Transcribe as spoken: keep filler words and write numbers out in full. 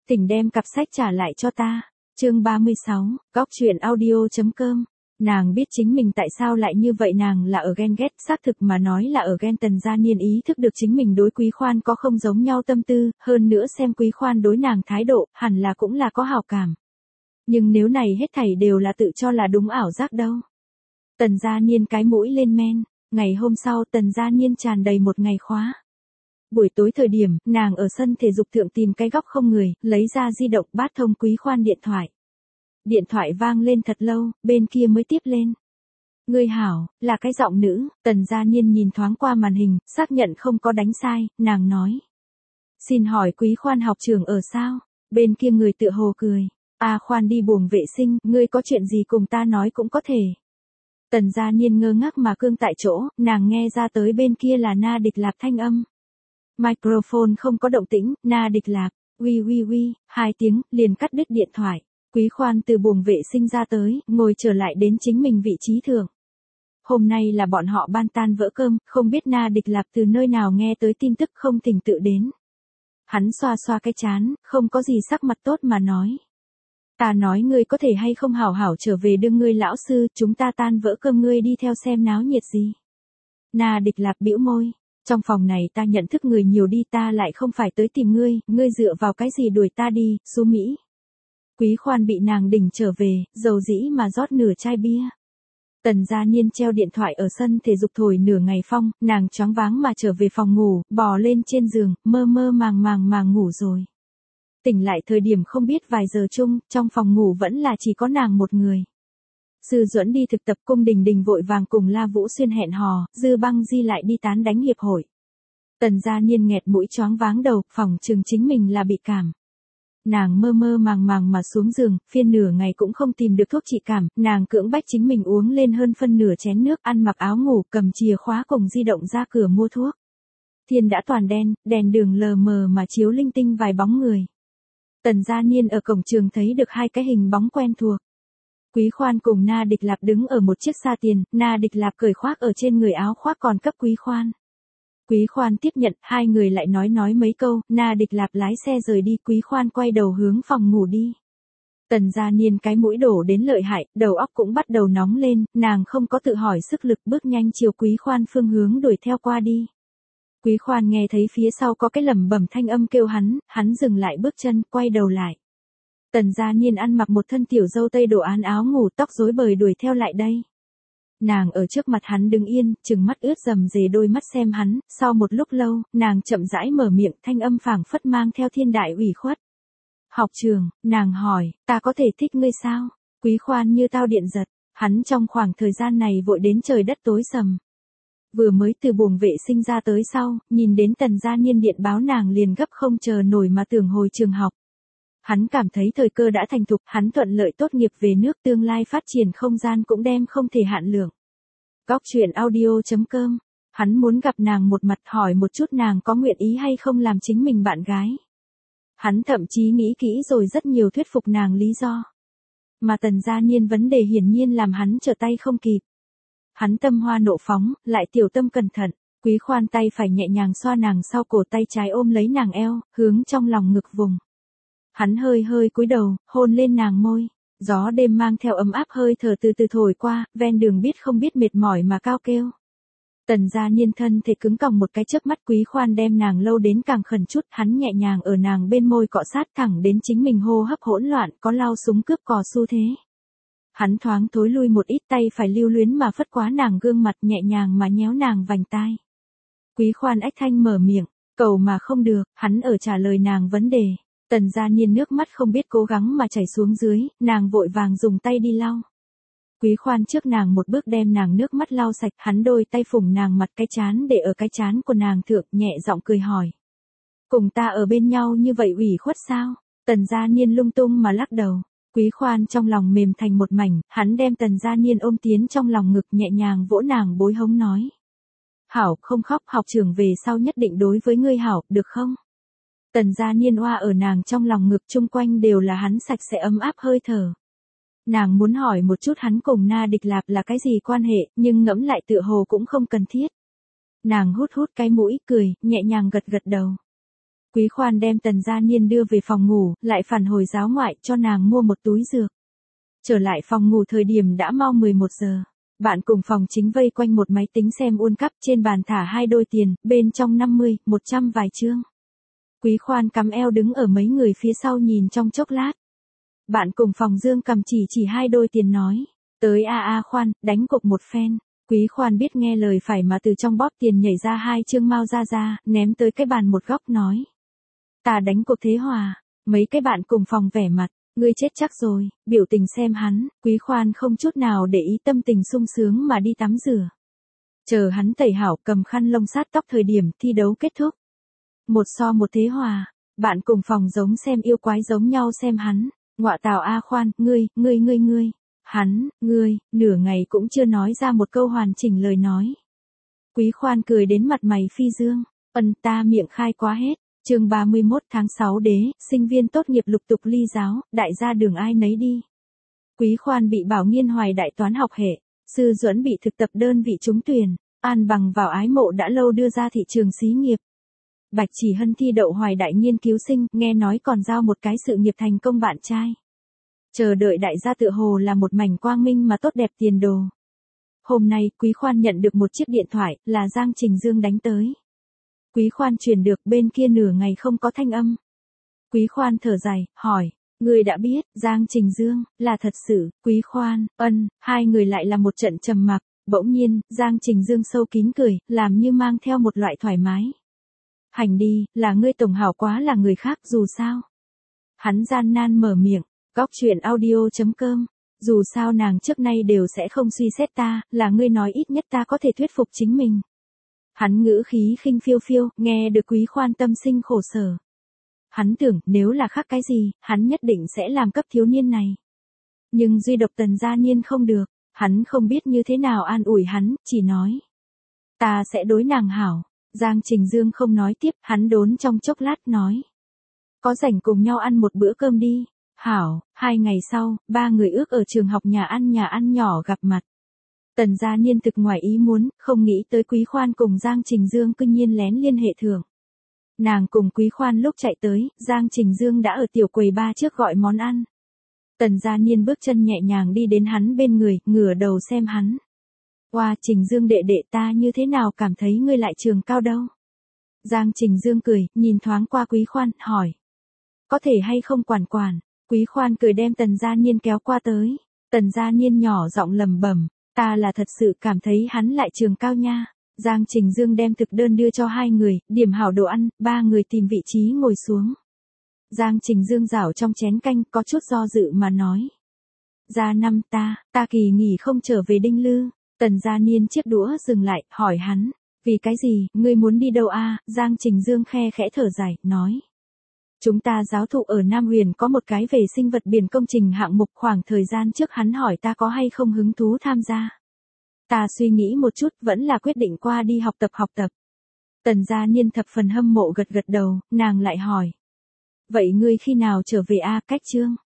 Tỉnh đem cặp sách trả lại cho ta. Chương ba mươi sáu, góc truyện audio.com. Nàng biết chính mình tại sao lại như vậy, nàng là ở ghen ghét, xác thực mà nói là ở ghen. Tần Gia Niên ý thức được chính mình đối Quý Khoan có không giống nhau tâm tư, hơn nữa xem Quý Khoan đối nàng thái độ, hẳn là cũng là có hảo cảm. Nhưng nếu này hết thảy đều là tự cho là đúng ảo giác đâu. Tần Gia Niên cái mũi lên men, ngày hôm sau Tần Gia Niên tràn đầy một ngày khóa. Buổi tối thời điểm, nàng ở sân thể dục thượng tìm cái góc không người, lấy ra di động bát thông Quý Khoan điện thoại. Điện thoại vang lên thật lâu, bên kia mới tiếp lên. Ngươi hảo, là cái giọng nữ. Tần Gia Niên nhìn thoáng qua màn hình, xác nhận không có đánh sai, nàng nói. Xin hỏi Quý Khoan học trường ở sao? Bên kia người tựa hồ cười. À, Khoan đi buồng vệ sinh, ngươi có chuyện gì cùng ta nói cũng có thể. Tần Gia Niên ngơ ngác mà cương tại chỗ, nàng nghe ra tới bên kia là Na Địch Lạp thanh âm. Microphone không có động tĩnh, Na Địch Lạp, uy uy uy, hai tiếng, liền cắt đứt điện thoại. Quý Khoan từ buồng vệ sinh ra tới, ngồi trở lại đến chính mình vị trí thượng. Hôm nay là bọn họ ban tan vỡ cơm, không biết Na Địch Lạp từ nơi nào nghe tới tin tức không thỉnh tự đến. Hắn xoa xoa cái chán, không có gì sắc mặt tốt mà nói. Ta nói ngươi có thể hay không hảo hảo trở về đương ngươi lão sư, chúng ta tan vỡ cơm ngươi đi theo xem náo nhiệt gì. Na Địch Lạp bĩu môi. Trong phòng này ta nhận thức người nhiều đi, ta lại không phải tới tìm ngươi, ngươi dựa vào cái gì đuổi ta đi, xú Mỹ. Quý Khoan bị nàng đỉnh trở về, dầu dĩ mà rót nửa chai bia. Tần Gia Niên treo điện thoại ở sân thể dục thổi nửa ngày phong, nàng choáng váng mà trở về phòng ngủ, bò lên trên giường, mơ mơ màng màng mà ngủ rồi. Tỉnh lại thời điểm không biết vài giờ chung, trong phòng ngủ vẫn là chỉ có nàng một người. Sư Duẫn đi thực tập, Cung Đình Đình vội vàng cùng La Vũ Xuyên hẹn hò, Dư Băng Di lại đi tán đánh hiệp hội. Tần Gia Niên nghẹt mũi choáng váng đầu, phòng chừng chính mình là bị cảm. Nàng mơ mơ màng màng mà xuống giường, phiên nửa ngày cũng không tìm được thuốc trị cảm, nàng cưỡng bách chính mình uống lên hơn phân nửa chén nước, ăn mặc áo ngủ, cầm chìa khóa cùng di động ra cửa mua thuốc. Thiên đã toàn đen, đèn đường lờ mờ mà chiếu linh tinh vài bóng người. Tần Gia Niên ở cổng trường thấy được hai cái hình bóng quen thuộc. Quý Khoan cùng Na Địch Lạp đứng ở một chiếc xa tiền, Na Địch Lạp cởi khoác ở trên người áo khoác còn cấp Quý Khoan. Quý Khoan tiếp nhận, hai người lại nói nói mấy câu, Na Địch Lạp lái xe rời đi, Quý Khoan quay đầu hướng phòng ngủ đi. Tần Gia Niên cái mũi đổ đến lợi hại, đầu óc cũng bắt đầu nóng lên, nàng không có tự hỏi sức lực, bước nhanh chiều Quý Khoan phương hướng đuổi theo qua đi. Quý Khoan nghe thấy phía sau có cái lẩm bẩm thanh âm kêu hắn, hắn dừng lại bước chân, quay đầu lại. Tần Gia Niên ăn mặc một thân tiểu dâu tây đồ án áo ngủ, tóc rối bời đuổi theo lại đây. Nàng ở trước mặt hắn đứng yên, trừng mắt ướt rầm rề đôi mắt xem hắn, sau một lúc lâu, nàng chậm rãi mở miệng, thanh âm phảng phất mang theo thiên đại ủy khuất. Học trường, nàng hỏi, ta có thể thích ngươi sao? Quý Khoan như tao điện giật, hắn trong khoảng thời gian này vội đến trời đất tối sầm. Vừa mới từ buồng vệ sinh ra tới sau, nhìn đến Tần Gia Niên điện báo nàng liền gấp không chờ nổi mà tưởng hồi trường học. Hắn cảm thấy thời cơ đã thành thục, hắn thuận lợi tốt nghiệp về nước, tương lai phát triển không gian cũng đem không thể hạn lượng. Góc truyện audio.com. Hắn muốn gặp nàng một mặt, hỏi một chút nàng có nguyện ý hay không làm chính mình bạn gái. Hắn thậm chí nghĩ kỹ rồi rất nhiều thuyết phục nàng lý do. Mà Tần Gia Niên vấn đề hiển nhiên làm hắn trở tay không kịp. Hắn tâm hoa nộ phóng, lại tiểu tâm cẩn thận. Quý Khoan tay phải nhẹ nhàng xoa nàng sau cổ, tay trái ôm lấy nàng eo, hướng trong lòng ngực vùng. Hắn hơi hơi cúi đầu, hôn lên nàng môi. Gió đêm mang theo ấm áp hơi thở từ từ thổi qua, ven đường biết không biết mệt mỏi mà cao kêu. Tần Gia Niên thân thể cứng còng một cái chớp mắt, Quý Khoan đem nàng lâu đến càng khẩn chút, hắn nhẹ nhàng ở nàng bên môi cọ sát thẳng đến chính mình hô hấp hỗn loạn, có lao súng cướp cò xu thế. Hắn thoáng thối lui một ít, tay phải lưu luyến mà phất quá nàng gương mặt, nhẹ nhàng mà nhéo nàng vành tai. Quý Khoan ách thanh mở miệng, cầu mà không được, hắn ở trả lời nàng vấn đề. Tần Gia Niên nước mắt không biết cố gắng mà chảy xuống dưới, nàng vội vàng dùng tay đi lau. Quý Khoan trước nàng một bước đem nàng nước mắt lau sạch, hắn đôi tay phủng nàng mặt cái chán để ở cái chán của nàng thượng, nhẹ giọng cười hỏi. Cùng ta ở bên nhau như vậy ủy khuất sao? Tần Gia Niên lung tung mà lắc đầu. Quý Khoan trong lòng mềm thành một mảnh, hắn đem Tần Gia Niên ôm tiến trong lòng ngực, nhẹ nhàng vỗ nàng bối hống nói. Hảo, không khóc, học trường về sau nhất định đối với ngươi hảo, được không? Tần Gia Niên oa ở nàng trong lòng ngực, chung quanh đều là hắn sạch sẽ ấm áp hơi thở. Nàng muốn hỏi một chút hắn cùng Na Địch Lạp là cái gì quan hệ, nhưng ngẫm lại tựa hồ cũng không cần thiết. Nàng hút hút cái mũi, cười, nhẹ nhàng gật gật đầu. Quý Khoan đem Tần Gia Niên đưa về phòng ngủ, lại phản hồi giáo ngoại cho nàng mua một túi dược. Trở lại phòng ngủ thời điểm đã mau mười một giờ. Bạn cùng phòng chính vây quanh một máy tính xem World Cup, trên bàn thả hai đôi tiền, bên trong năm mươi, một trăm vài chương. Quý Khoan cắm eo đứng ở mấy người phía sau nhìn trong chốc lát. Bạn cùng phòng Dương cầm chỉ chỉ hai đôi tiền nói. Tới a a Khoan, đánh cục một phen. Quý Khoan biết nghe lời phải mà từ trong bóp tiền nhảy ra hai chương Mao ra ra, ném tới cái bàn một góc nói. Ta đánh cục thế hòa. Mấy cái bạn cùng phòng vẻ mặt. Ngươi chết chắc rồi, biểu tình xem hắn. Quý Khoan không chút nào để ý, tâm tình sung sướng mà đi tắm rửa. Chờ hắn tẩy hảo, cầm khăn lông sát tóc thời điểm thi đấu kết thúc. Một so một thế hòa. Bạn cùng phòng giống xem yêu quái giống nhau xem hắn. Ngọa tào a Khoan, ngươi, ngươi ngươi ngươi. Hắn, ngươi, nửa ngày cũng chưa nói ra một câu hoàn chỉnh lời nói. Quý Khoan cười đến mặt mày phi dương. Ân, ta miệng khai quá hết. Chương ba mươi mốt tháng sáu đế, sinh viên tốt nghiệp lục tục ly giáo, đại gia đường ai nấy đi. Quý Khoan bị Bảo Nghiên Hoài đại toán học hệ, Sư Duẫn bị thực tập đơn vị trúng tuyển, An Bằng vào ái mộ đã lâu đưa ra thị trường xí nghiệp. Bạch Chỉ Hân thi đậu Hoài đại nghiên cứu sinh, nghe nói còn giao một cái sự nghiệp thành công bạn trai. Chờ đợi đại gia tựa hồ là một mảnh quang minh mà tốt đẹp tiền đồ. Hôm nay, Quý Khoan nhận được một chiếc điện thoại, là Giang Trình Dương đánh tới. Quý Khoan truyền được, bên kia nửa ngày không có thanh âm. Quý Khoan thở dài, hỏi, người đã biết, Giang Trình Dương, là thật sự. Quý Khoan, ân, hai người lại là một trận trầm mặc. Bỗng nhiên, Giang Trình Dương sâu kín cười, làm như mang theo một loại thoải mái. Hành đi, là ngươi tổng hảo quá là người khác, dù sao. Hắn gian nan mở miệng, góc chuyện audio chấm com. Dù sao nàng trước nay đều sẽ không suy xét ta, là ngươi nói ít nhất ta có thể thuyết phục chính mình. Hắn ngữ khí khinh phiêu phiêu, nghe được Quý Khoan tâm sinh khổ sở. Hắn tưởng, nếu là khác cái gì, hắn nhất định sẽ làm cấp thiếu niên này. Nhưng duy độc Tần Gia Niên không được, hắn không biết như thế nào an ủi hắn, chỉ nói. Ta sẽ đối nàng hảo. Giang Trình Dương không nói tiếp, hắn đốn trong chốc lát nói. Có rảnh cùng nhau ăn một bữa cơm đi. Hảo, hai ngày sau, ba người ước ở trường học nhà ăn nhà ăn nhỏ gặp mặt. Tần Gia Niên thực ngoài ý muốn, không nghĩ tới Quý Khoan cùng Giang Trình Dương cư nhiên lén liên hệ thưởng. Nàng cùng Quý Khoan lúc chạy tới, Giang Trình Dương đã ở tiểu quầy ba trước gọi món ăn. Tần Gia Niên bước chân nhẹ nhàng đi đến hắn bên người, ngửa đầu xem hắn. Oa, Trình Dương đệ đệ, ta như thế nào cảm thấy ngươi lại trường cao đâu? Giang Trình Dương cười, nhìn thoáng qua Quý Khoan, hỏi. Có thể hay không quản quản? Quý Khoan cười đem Tần Gia Niên kéo qua tới. Tần Gia Niên nhỏ giọng lẩm bẩm, ta là thật sự cảm thấy hắn lại trường cao nha. Giang Trình Dương đem thực đơn đưa cho hai người, điểm hảo đồ ăn, ba người tìm vị trí ngồi xuống. Giang Trình Dương rảo trong chén canh, có chút do dự mà nói. Gia năm ta, ta kỳ nghỉ không trở về Đinh Lư. Tần Gia Niên chiếc đũa dừng lại, hỏi hắn. Vì cái gì, ngươi muốn đi đâu a? Giang Trình Dương khe khẽ thở dài, nói. Chúng ta giáo thụ ở Nam Huyền có một cái về sinh vật biển công trình hạng mục, khoảng thời gian trước hắn hỏi ta có hay không hứng thú tham gia. Ta suy nghĩ một chút, vẫn là quyết định qua đi học tập học tập. Tần Gia Niên thập phần hâm mộ gật gật đầu, nàng lại hỏi. Vậy ngươi khi nào trở về a? Cách chương.